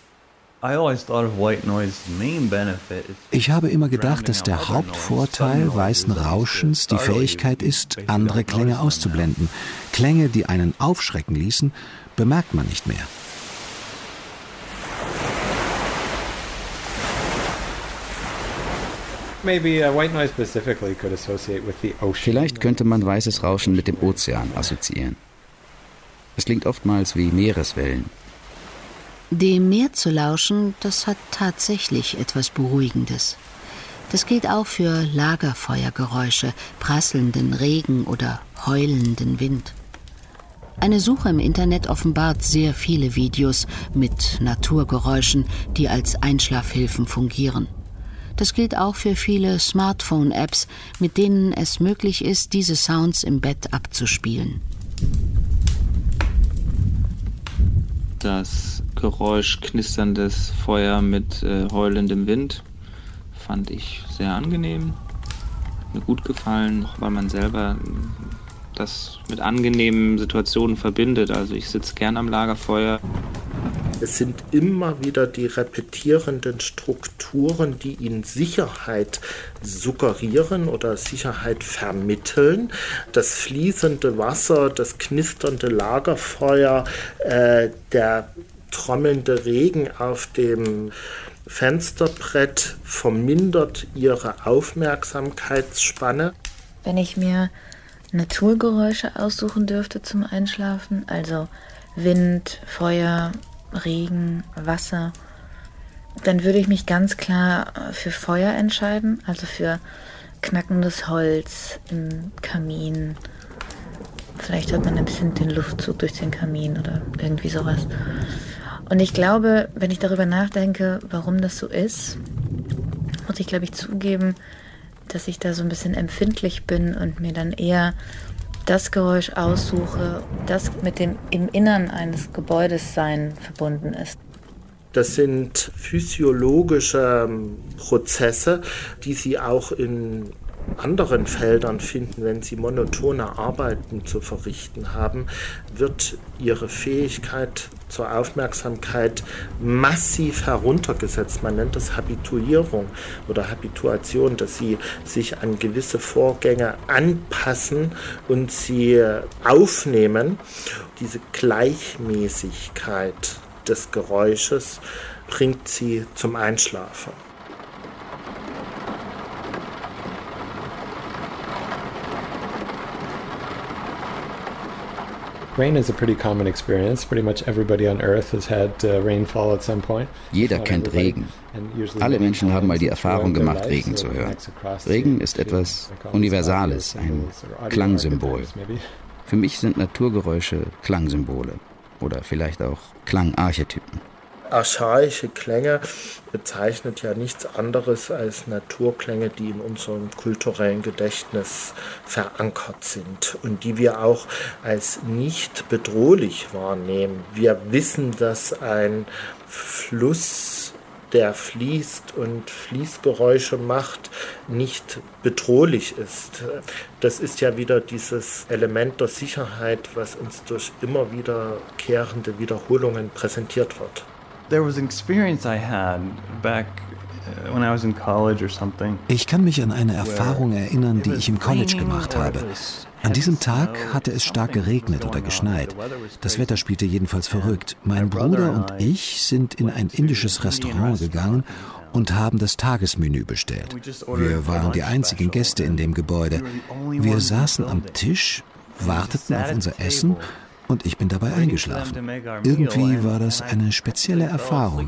Ich habe immer gedacht, dass der Hauptvorteil weißen Rauschens die Fähigkeit ist, andere Klänge auszublenden. Klänge, die einen aufschrecken ließen, bemerkt man nicht mehr. Vielleicht könnte man weißes Rauschen mit dem Ozean assoziieren. Es klingt oftmals wie Meereswellen. Dem Meer zu lauschen, das hat tatsächlich etwas Beruhigendes. Das gilt auch für Lagerfeuergeräusche, prasselnden Regen oder heulenden Wind. Eine Suche im Internet offenbart sehr viele Videos mit Naturgeräuschen, die als Einschlafhilfen fungieren. Das gilt auch für viele Smartphone-Apps, mit denen es möglich ist, diese Sounds im Bett abzuspielen. Das Geräusch knisterndes Feuer mit äh, heulendem Wind fand ich sehr angenehm, mir gut gefallen, weil man selber das mit angenehmen Situationen verbindet. Also ich sitze gern am Lagerfeuer. Es sind immer wieder die repetierenden Strukturen, die ihnen Sicherheit suggerieren oder Sicherheit vermitteln. Das fließende Wasser, das knisternde Lagerfeuer, äh, der trommelnde Regen auf dem Fensterbrett vermindert ihre Aufmerksamkeitsspanne. Wenn ich mir Naturgeräusche aussuchen dürfte zum Einschlafen, also Wind, Feuer, Regen, Wasser, dann würde ich mich ganz klar für Feuer entscheiden, also für knackendes Holz im Kamin. Vielleicht hört man ein bisschen den Luftzug durch den Kamin oder irgendwie sowas. Und ich glaube, wenn ich darüber nachdenke, warum das so ist, muss ich, glaube ich, zugeben, dass ich da so ein bisschen empfindlich bin und mir dann eher das Geräusch aussuche, das mit dem im Innern eines Gebäudes sein verbunden ist. Das sind physiologische Prozesse, die Sie auch in anderen Feldern finden. Wenn Sie monotone Arbeiten zu verrichten haben, wird Ihre Fähigkeit zur Aufmerksamkeit massiv heruntergesetzt. Man nennt das Habituierung oder Habituation, dass Sie sich an gewisse Vorgänge anpassen und sie aufnehmen. Diese Gleichmäßigkeit des Geräusches bringt Sie zum Einschlafen. Rain is a pretty common experience. Pretty much everybody on Earth has had uh, rainfall at some point. Jeder kennt Regen. Alle Menschen haben mal die Erfahrung gemacht, Regen zu hören. Regen ist etwas Universales, ein Klangsymbol. Für mich sind Naturgeräusche Klangsymbole oder vielleicht auch Klangarchetypen. archaische Klänge bezeichnet ja nichts anderes als Naturklänge, die in unserem kulturellen Gedächtnis verankert sind und die wir auch als nicht bedrohlich wahrnehmen. Wir wissen, dass ein Fluss, der fließt und Fließgeräusche macht, nicht bedrohlich ist. Das ist ja wieder dieses Element der Sicherheit, was uns durch immer wiederkehrende Wiederholungen präsentiert wird. There was an experience I had back when I was in college or something. Ich kann mich an eine Erfahrung erinnern, die ich im College gemacht habe. An diesem Tag hatte es stark geregnet oder geschneit. Das Wetter spielte jedenfalls verrückt. Mein Bruder und ich sind in ein indisches Restaurant gegangen und haben das Tagesmenü bestellt. Wir waren die einzigen Gäste in dem Gebäude. Wir saßen am Tisch, warteten auf unser Essen und ich bin dabei eingeschlafen. Irgendwie war das eine spezielle Erfahrung.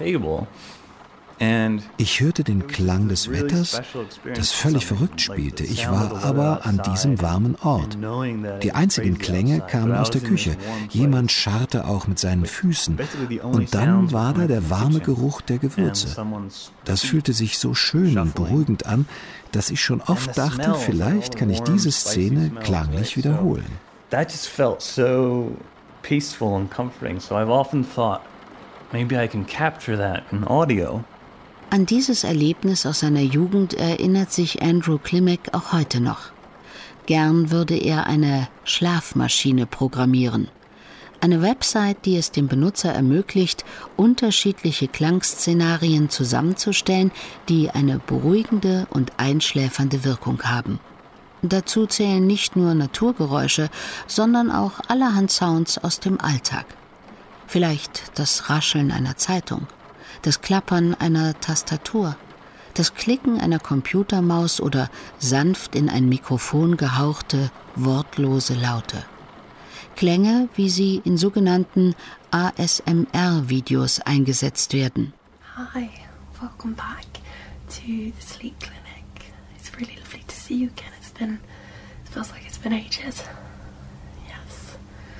Ich hörte den Klang des Wetters, das völlig verrückt spielte. Ich war aber an diesem warmen Ort. Die einzigen Klänge kamen aus der Küche. Jemand scharrte auch mit seinen Füßen. Und dann war da der warme Geruch der Gewürze. Das fühlte sich so schön und beruhigend an, dass ich schon oft dachte, vielleicht kann ich diese Szene klanglich wiederholen. That just felt so peaceful and comforting. So I've often thought, maybe I can capture that in audio. An dieses Erlebnis aus seiner Jugend erinnert sich Andrew Klimek auch heute noch. Gern würde er eine Schlafmaschine programmieren. Eine Website, die es dem Benutzer ermöglicht, unterschiedliche Klangszenarien zusammenzustellen, die eine beruhigende und einschläfernde Wirkung haben. Dazu zählen nicht nur Naturgeräusche, sondern auch allerhand Sounds aus dem Alltag. Vielleicht das Rascheln einer Zeitung, das Klappern einer Tastatur, das Klicken einer Computermaus oder sanft in ein Mikrofon gehauchte, wortlose Laute. Klänge, wie sie in sogenannten A S M R-Videos eingesetzt werden. Hi, welcome back to the Sleep Clinic. It's really lovely to see you again. It's been, it feels like it's been ages. Yes.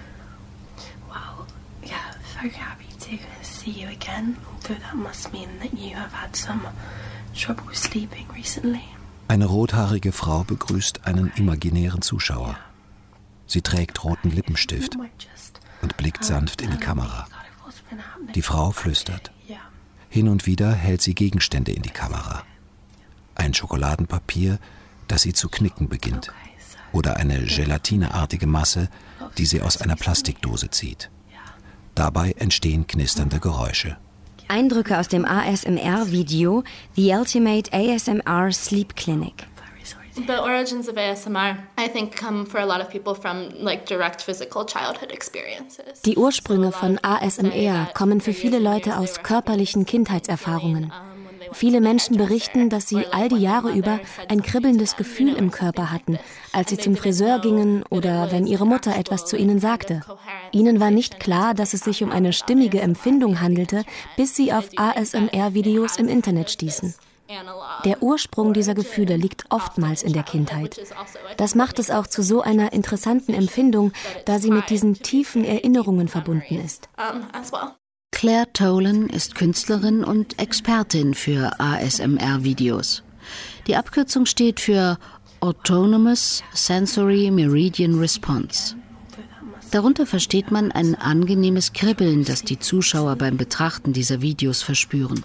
Well, yeah, very happy to see you again, although that must mean that you have had some trouble sleeping recently. Eine rothaarige Frau begrüßt einen imaginären Zuschauer. Sie trägt roten Lippenstift und blickt sanft in die Kamera. Die Frau flüstert. Hin und wieder hält sie Gegenstände in die Kamera. Ein Schokoladenpapier, das sie zu knicken beginnt. Oder eine gelatineartige Masse, die sie aus einer Plastikdose zieht. Dabei entstehen knisternde Geräusche. Eindrücke aus dem A S M R-Video The Ultimate A S M R Sleep Clinic. The origins of A S M R, I think, come for a lot of people from like direct physical childhood experiences. Die Ursprünge von A S M R kommen für viele Leute aus körperlichen Kindheitserfahrungen. Viele Menschen berichten, dass sie all die Jahre über ein kribbelndes Gefühl im Körper hatten, als sie zum Friseur gingen oder wenn ihre Mutter etwas zu ihnen sagte. Ihnen war nicht klar, dass es sich um eine stimmige Empfindung handelte, bis sie auf A S M R-Videos im Internet stießen. Der Ursprung dieser Gefühle liegt oftmals in der Kindheit. Das macht es auch zu so einer interessanten Empfindung, da sie mit diesen tiefen Erinnerungen verbunden ist. Claire Tolan ist Künstlerin und Expertin für A S M R-Videos. Die Abkürzung steht für Autonomous Sensory Meridian Response. Darunter versteht man ein angenehmes Kribbeln, das die Zuschauer beim Betrachten dieser Videos verspüren.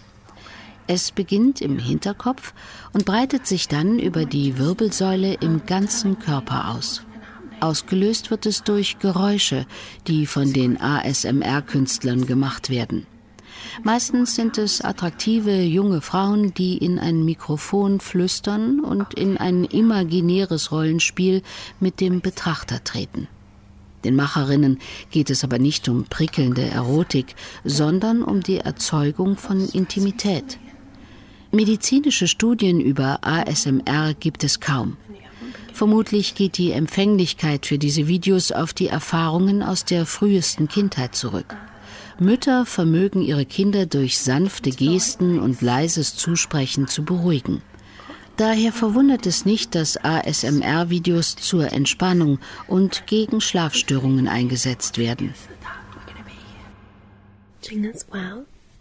Es beginnt im Hinterkopf und breitet sich dann über die Wirbelsäule im ganzen Körper aus. Ausgelöst wird es durch Geräusche, die von den A S M R-Künstlern gemacht werden. Meistens sind es attraktive junge Frauen, die in ein Mikrofon flüstern und in ein imaginäres Rollenspiel mit dem Betrachter treten. Den Macherinnen geht es aber nicht um prickelnde Erotik, sondern um die Erzeugung von Intimität. Medizinische Studien über A S M R gibt es kaum. Vermutlich geht die Empfänglichkeit für diese Videos auf die Erfahrungen aus der frühesten Kindheit zurück. Mütter vermögen ihre Kinder durch sanfte Gesten und leises Zusprechen zu beruhigen. Daher verwundert es nicht, dass A S M R-Videos zur Entspannung und gegen Schlafstörungen eingesetzt werden.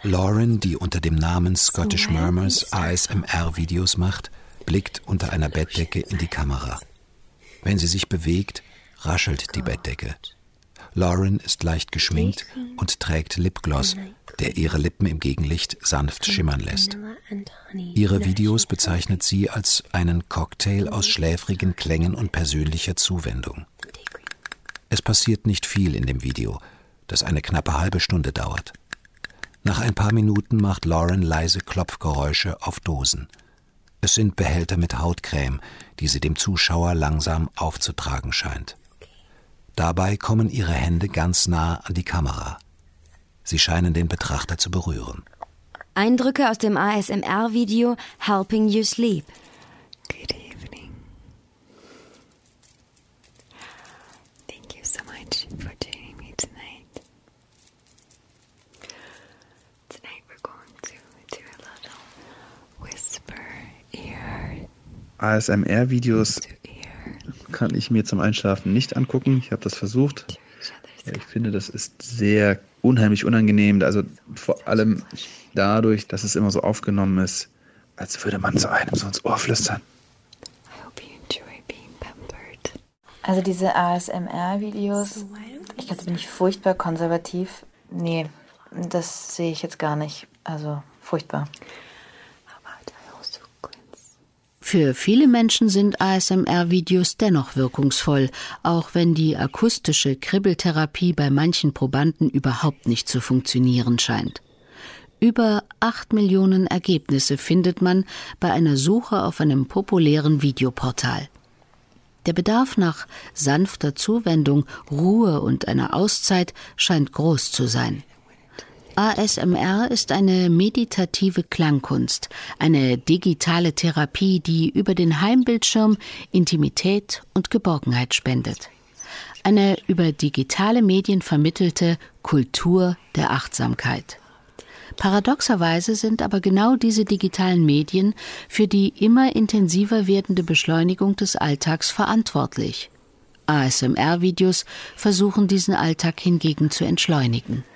Lauren, die unter dem Namen Scottish Murmurs A S M R-Videos macht, blickt unter einer Bettdecke in die Kamera. Wenn sie sich bewegt, raschelt die Bettdecke. Lauren ist leicht geschminkt und trägt Lipgloss, der ihre Lippen im Gegenlicht sanft schimmern lässt. Ihre Videos bezeichnet sie als einen Cocktail aus schläfrigen Klängen und persönlicher Zuwendung. Es passiert nicht viel in dem Video, das eine knappe halbe Stunde dauert. Nach ein paar Minuten macht Lauren leise Klopfgeräusche auf Dosen. Es sind Behälter mit Hautcreme, die sie dem Zuschauer langsam aufzutragen scheint. Dabei kommen ihre Hände ganz nah an die Kamera. Sie scheinen den Betrachter zu berühren. Eindrücke aus dem A S M R-Video Helping You Sleep. Good evening. Thank you so much for joining me tonight. Tonight we're going to do a little whisper ear. A S M R-Videos kann ich mir zum Einschlafen nicht angucken. Ich habe das versucht. Ja, ich finde, das ist sehr unheimlich unangenehm. Also vor allem dadurch, dass es immer so aufgenommen ist, als würde man so einem so ins Ohr flüstern. Also diese A S M R-Videos, ich glaube, da bin ich furchtbar konservativ. Nee, das sehe ich jetzt gar nicht. Also furchtbar. Für viele Menschen sind A S M R-Videos dennoch wirkungsvoll, auch wenn die akustische Kribbeltherapie bei manchen Probanden überhaupt nicht zu funktionieren scheint. Über acht Millionen Ergebnisse findet man bei einer Suche auf einem populären Videoportal. Der Bedarf nach sanfter Zuwendung, Ruhe und einer Auszeit scheint groß zu sein. A S M R ist eine meditative Klangkunst, eine digitale Therapie, die über den Heimbildschirm Intimität und Geborgenheit spendet. Eine über digitale Medien vermittelte Kultur der Achtsamkeit. Paradoxerweise sind aber genau diese digitalen Medien für die immer intensiver werdende Beschleunigung des Alltags verantwortlich. A S M R-Videos versuchen diesen Alltag hingegen zu entschleunigen.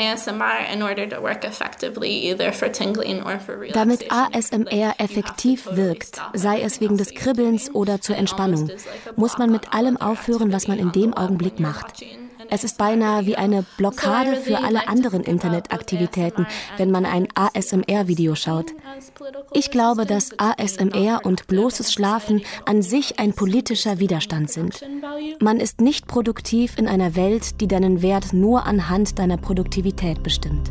Damit A S M R effektiv wirkt, sei es wegen des Kribbelns oder zur Entspannung, muss man mit allem aufhören, was man in dem Augenblick macht. Es ist beinahe wie eine Blockade für alle anderen Internetaktivitäten, wenn man ein A S M R-Video schaut. Ich glaube, dass A S M R und bloßes Schlafen an sich ein politischer Widerstand sind. Man ist nicht produktiv in einer Welt, die deinen Wert nur anhand deiner Produktivität bestimmt.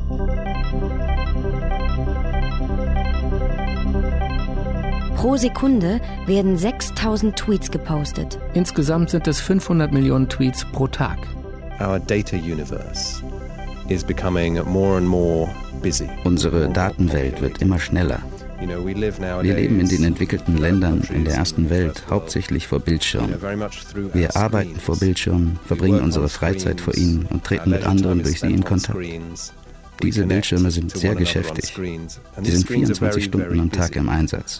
Pro Sekunde werden sechstausend Tweets gepostet. Insgesamt sind es fünfhundert Millionen Tweets pro Tag. Our data universe is becoming more and more busy. Unsere Datenwelt wird immer schneller. Wir leben in den entwickelten Ländern in der ersten Welt hauptsächlich vor Bildschirmen. Wir arbeiten vor Bildschirmen, verbringen unsere Freizeit vor ihnen und treten mit anderen durch sie in Kontakt. Diese Bildschirme sind sehr geschäftig. Sie sind vierundzwanzig Stunden am Tag im Einsatz.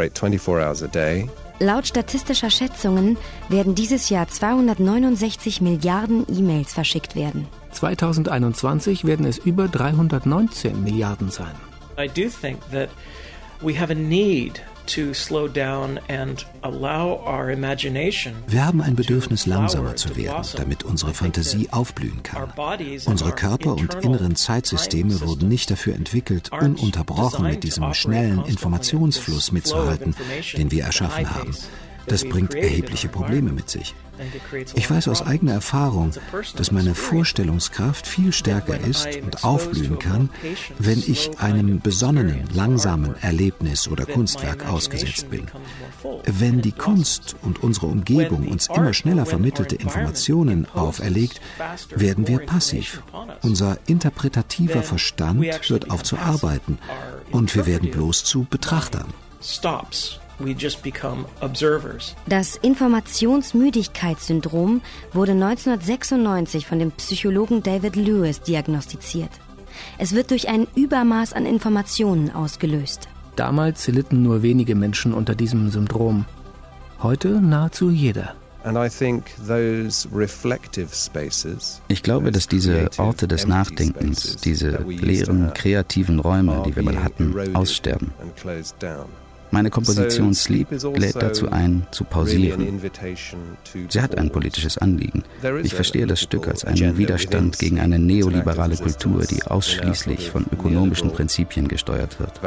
Laut statistischer Schätzungen werden dieses Jahr zweihundertneunundsechzig Milliarden E-Mails verschickt werden. zweitausendeinundzwanzig werden es über dreihundertneunzehn Milliarden sein. I do think that we have a need to slow down and allow our imagination. Wir haben ein Bedürfnis, langsamer zu werden, damit unsere Fantasie aufblühen kann. Unsere Körper und inneren Zeitsysteme wurden nicht dafür entwickelt, ununterbrochen mit diesem schnellen Informationsfluss mitzuhalten, den wir erschaffen haben. Das bringt erhebliche Probleme mit sich. Ich weiß aus eigener Erfahrung, dass meine Vorstellungskraft viel stärker ist und aufblühen kann, wenn ich einem besonnenen, langsamen Erlebnis oder Kunstwerk ausgesetzt bin. Wenn die Kunst und unsere Umgebung uns immer schneller vermittelte Informationen auferlegt, werden wir passiv. Unser interpretativer Verstand hört auf zu arbeiten und wir werden bloß zu Betrachtern. We just become observers. Das Informationsmüdigkeitssyndrom wurde neunzehnhundertsechsundneunzig von dem Psychologen David Lewis diagnostiziert. Es wird durch ein Übermaß an Informationen ausgelöst. Damals litten nur wenige Menschen unter diesem Syndrom. Heute nahezu jeder. Ich glaube, dass diese Orte des Nachdenkens, diese leeren, kreativen Räume, die wir mal hatten, aussterben. Meine Komposition Sleep lädt dazu ein, zu pausieren. Sie hat ein politisches Anliegen. Ich verstehe das Stück als einen Widerstand gegen eine neoliberale Kultur, die ausschließlich von ökonomischen Prinzipien gesteuert wird.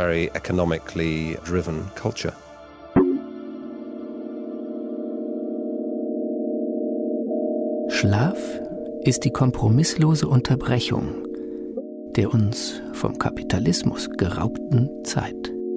Schlaf ist die kompromisslose Unterbrechung der uns vom Kapitalismus geraubten Zeit.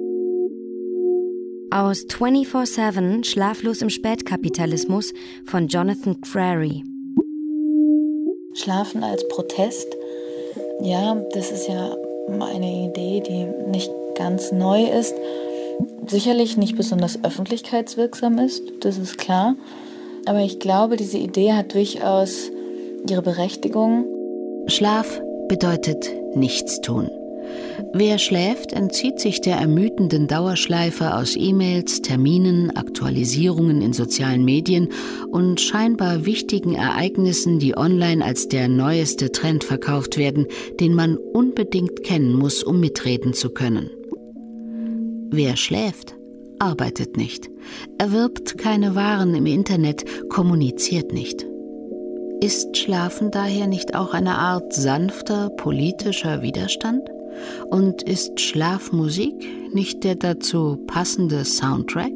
Aus vierundzwanzig sieben Schlaflos im Spätkapitalismus von Jonathan Crary. Schlafen als Protest, ja, das ist ja eine Idee, die nicht ganz neu ist, sicherlich nicht besonders öffentlichkeitswirksam ist, das ist klar, aber ich glaube, diese Idee hat durchaus ihre Berechtigung. Schlaf bedeutet Nichtstun. Wer schläft, entzieht sich der ermüdenden Dauerschleife aus E-Mails, Terminen, Aktualisierungen in sozialen Medien und scheinbar wichtigen Ereignissen, die online als der neueste Trend verkauft werden, den man unbedingt kennen muss, um mitreden zu können. Wer schläft, arbeitet nicht, erwirbt keine Waren im Internet, kommuniziert nicht. Ist Schlafen daher nicht auch eine Art sanfter politischer Widerstand? Und ist Schlafmusik nicht der dazu passende Soundtrack?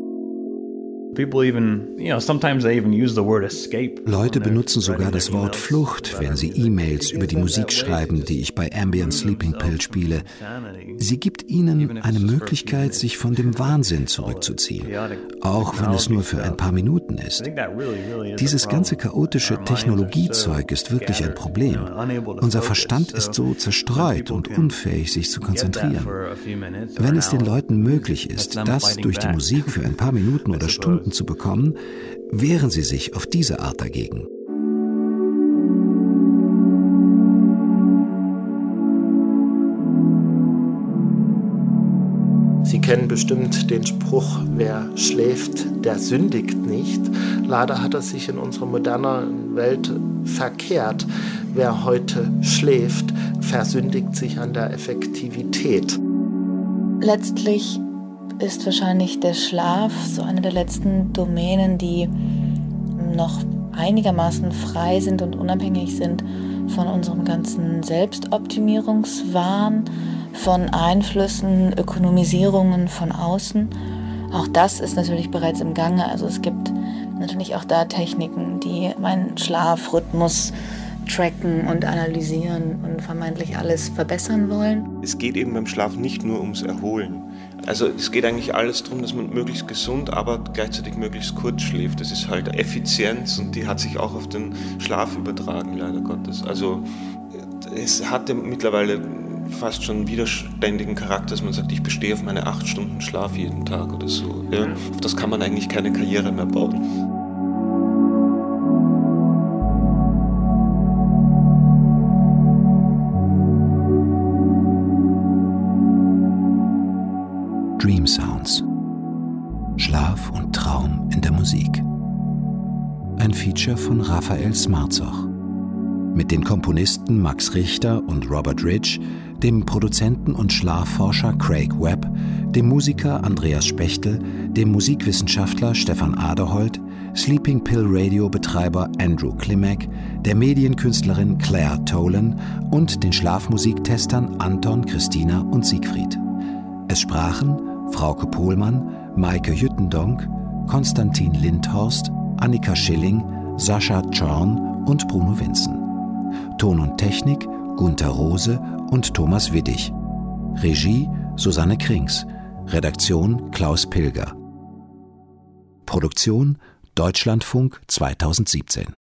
Leute benutzen sogar das Wort Flucht, wenn sie E-Mails über die Musik schreiben, die ich bei Ambient Sleeping Pill spiele. Sie gibt ihnen eine Möglichkeit, sich von dem Wahnsinn zurückzuziehen, auch wenn es nur für ein paar Minuten ist. Dieses ganze chaotische Technologiezeug ist wirklich ein Problem. Unser Verstand ist so zerstreut und unfähig, sich zu konzentrieren. Wenn es den Leuten möglich ist, das durch die Musik für ein paar Minuten oder Stunden zu bekommen, wehren sie sich auf diese Art dagegen. Sie kennen bestimmt den Spruch, wer schläft, der sündigt nicht. Leider hat er sich in unserer modernen Welt verkehrt. Wer heute schläft, versündigt sich an der Effektivität. Letztlich ist wahrscheinlich der Schlaf so eine der letzten Domänen, die noch einigermaßen frei sind und unabhängig sind von unserem ganzen Selbstoptimierungswahn, von Einflüssen, Ökonomisierungen von außen. Auch das ist natürlich bereits im Gange. Also es gibt natürlich auch da Techniken, die meinen Schlafrhythmus tracken und analysieren und vermeintlich alles verbessern wollen. Es geht eben beim Schlaf nicht nur ums Erholen. Also es geht eigentlich alles darum, dass man möglichst gesund, aber gleichzeitig möglichst kurz schläft. Das ist halt Effizienz und die hat sich auch auf den Schlaf übertragen, leider Gottes. Also es hatte mittlerweile fast schon widerständigen Charakter, dass man sagt, ich bestehe auf meine acht Stunden Schlaf jeden Tag oder so. Ja? Auf das kann man eigentlich keine Karriere mehr bauen. Dream Sounds. Schlaf und Traum in der Musik. Ein Feature von Raphael Smarzoch. Mit den Komponisten Max Richter und Robert Ridge, dem Produzenten und Schlafforscher Craig Webb, dem Musiker Andreas Spechtel, dem Musikwissenschaftler Stefan Aderholt, Sleeping Pill Radio Betreiber Andrew Klimek, der Medienkünstlerin Claire Tolan und den Schlafmusiktestern Anton, Christina und Siegfried. Es sprachen Frauke Pohlmann, Maike Jüttendonk, Konstantin Lindhorst, Annika Schilling, Sascha Czorn und Bruno Winzen. Ton und Technik Gunther Rose und Thomas Widdig. Regie Susanne Krings. Redaktion Klaus Pilger. Produktion Deutschlandfunk zweitausendsiebzehn.